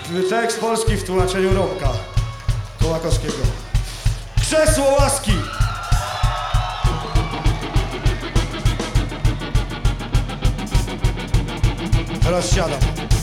Tekst polski w tłumaczeniu Robka Kołakowskiego. Krzesło łaski! Teraz siadam.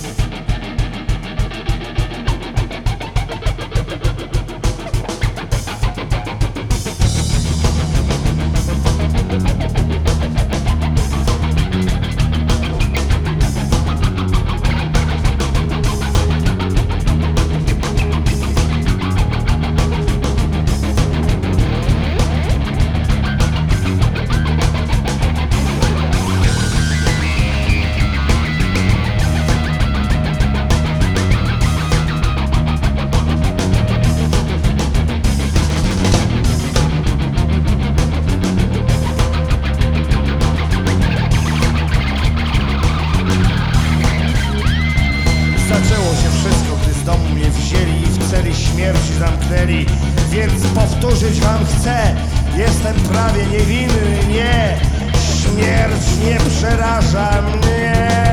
Zaczęło się wszystko, gdy z domu mnie wzięli i w celi śmierci zamknęli. Więc powtórzyć wam chcę, jestem prawie niewinny, nie. Śmierć nie przeraża mnie.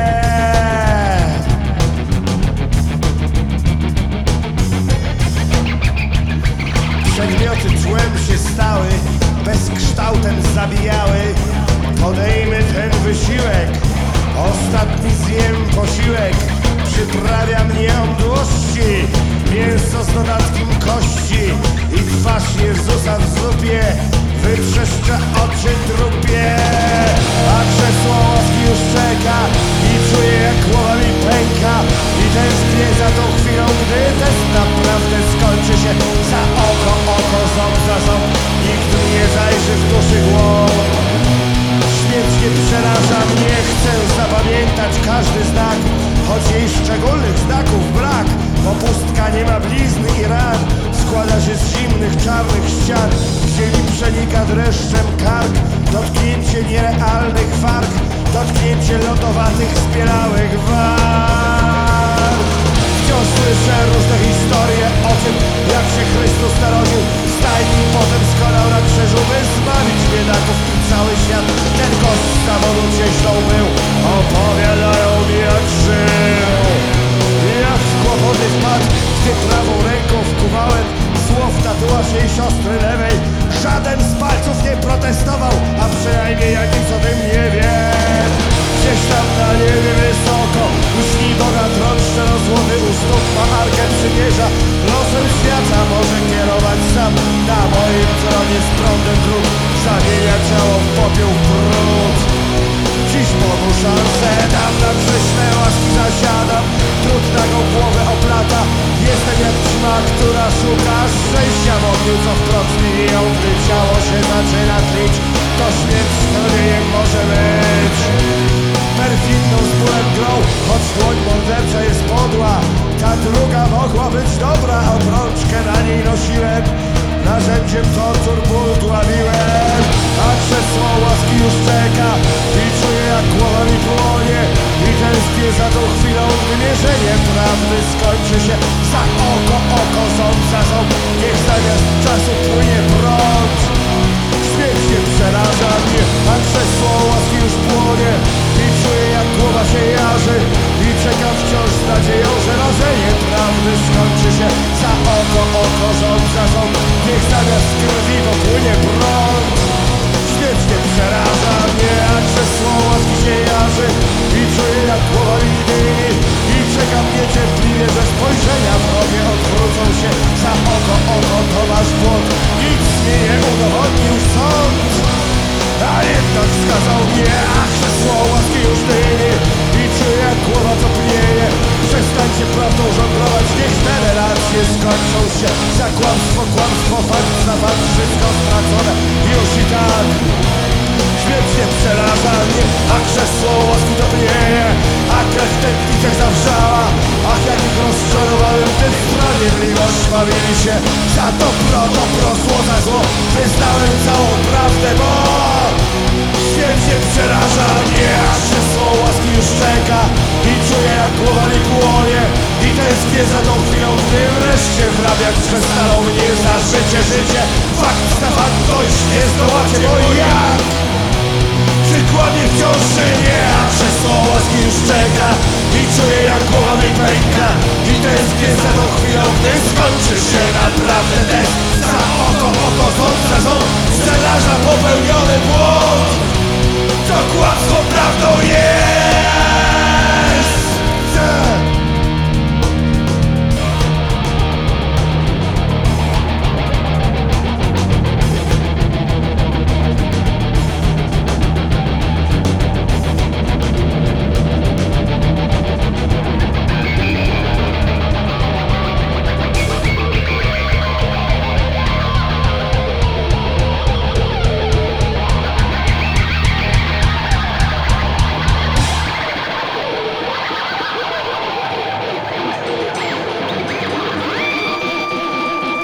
Przedmioty tłem się stały, bezkształtem zabijały. Podejmę ten wysiłek, ostatni zjem posiłek. Przyprawia mnie mdłości, mięso z dodatkiem kości i twarz Jezusa w zupie wytrzeszcza oczy trupie. A krzesło łaski już czeka i czuję, jak głowa mi pęka i tęsknię za tą chwilą, gdy test naprawdę skończy się. Za oko, ząb za ząb, nikt nie zajrzy w duszy głąb. Śmierć nie przeraża mnie, chcę zapamiętać każdy znak, choć jej szczególnych znaków brak, bo pustka nie ma blizny i ran. Składa się z zimnych, czarnych ścian, gdzie mi przenika dreszczem kark. Dotknięcie nierealnych warg, dotknięcie lodowatych, zbielałych warg. Wciąż słyszę różne historie o tym, jak się Chrystus narodził w stajni, potem skonał na krzyżu, by zbawić biedaków i cały świat. Ten gość z zawodu cieślą był, opowiadają mi, jak żył. Jak w kłopoty wpadł, gdy prawą ręką wkuwałem słów tatuaż jej siostry lewej. Żaden z palców nie protestował, a przynajmniej ja nic o tym nie wiem. Gdzieś tam na niebie wysoko lśni Boga tron, szczerozłoty u stóp ma arkę przymierza. Losem świata może kierować sam, na moim tronie z prądem dróg zamienia ciało w popiół, w brud. Dziś Bogu szansę dam, na grzeszne łaski zasiadam. Trud nagą głowę oplata, jestem jak ćma, która szuka szczęścia w ogniu, co wprost ją, gdy ciało się zaczyna tlić. To śmierć schronieniem może być perfidną z bólem grą, choć dłoń mordercza jest podła. Ta druga mogła być dobra, obrączkę na niej nosiłem. Narzędziem tortur ból dławiłem, a krzesło łaski już czeka i czuję, jak głowa mi płonie i tęsknię za tą chwilą, gdy mierzenie prawdy skończy się. Za oko, ząb za ząb, niech zamiast czasu płynie prąd. Śmierć nie przeraża mnie, a krzesło łaski już płonie i czuję, jak głowa się jarzy i czekam wciąż z nadzieją, że rażenie prawdy skończy się. Za oko, ząb za ząb, niech zamiast krwi popłynie prąd. Śmierć nie przeraża mnie, a krzesło łaski się jarzy i czuję, jak głowa mi dymi i czekam niecierpliwie, że spojrzenia wrogie odwrócą się. Za oko, to masz błąd, nic mi nie udowodnił sąd, a jednak wskazał mnie, a krzesło łaski już dymi i czuję, jak głowa topnieje. Przestańcie prawdą żonglować, niech te relacje skończą się. Za kłamstwo, fakt za fakt, wszystko stracone już i tak. Śmierć nie przeraża mnie, a krzesło łaski topnieje, a krew w tętnicach zawrzała. Ach, jak ich rozczarowałem, gdy sprawiedliwość bawili się. Za dobro, zło za zło, wyznałem całą prawdę, bo śmierć nie przeraża mnie, a krzesło łaski już czeka i czuję, jak głowa mi płonie i tęsknię za tą chwilą, gdy wreszcie wrabiak przestaną mnie za życie. Fakt na fakt dojść nie zdołacie, bo jak? Przykładnie wciąż żyję, a krzesło łaski już czeka i czuję, jak głowa mi pęka i tęsknię za tą chwilą, gdy skończy się naprawdę test. Za oko, ząb za ząb, scenarza popełniony błąd.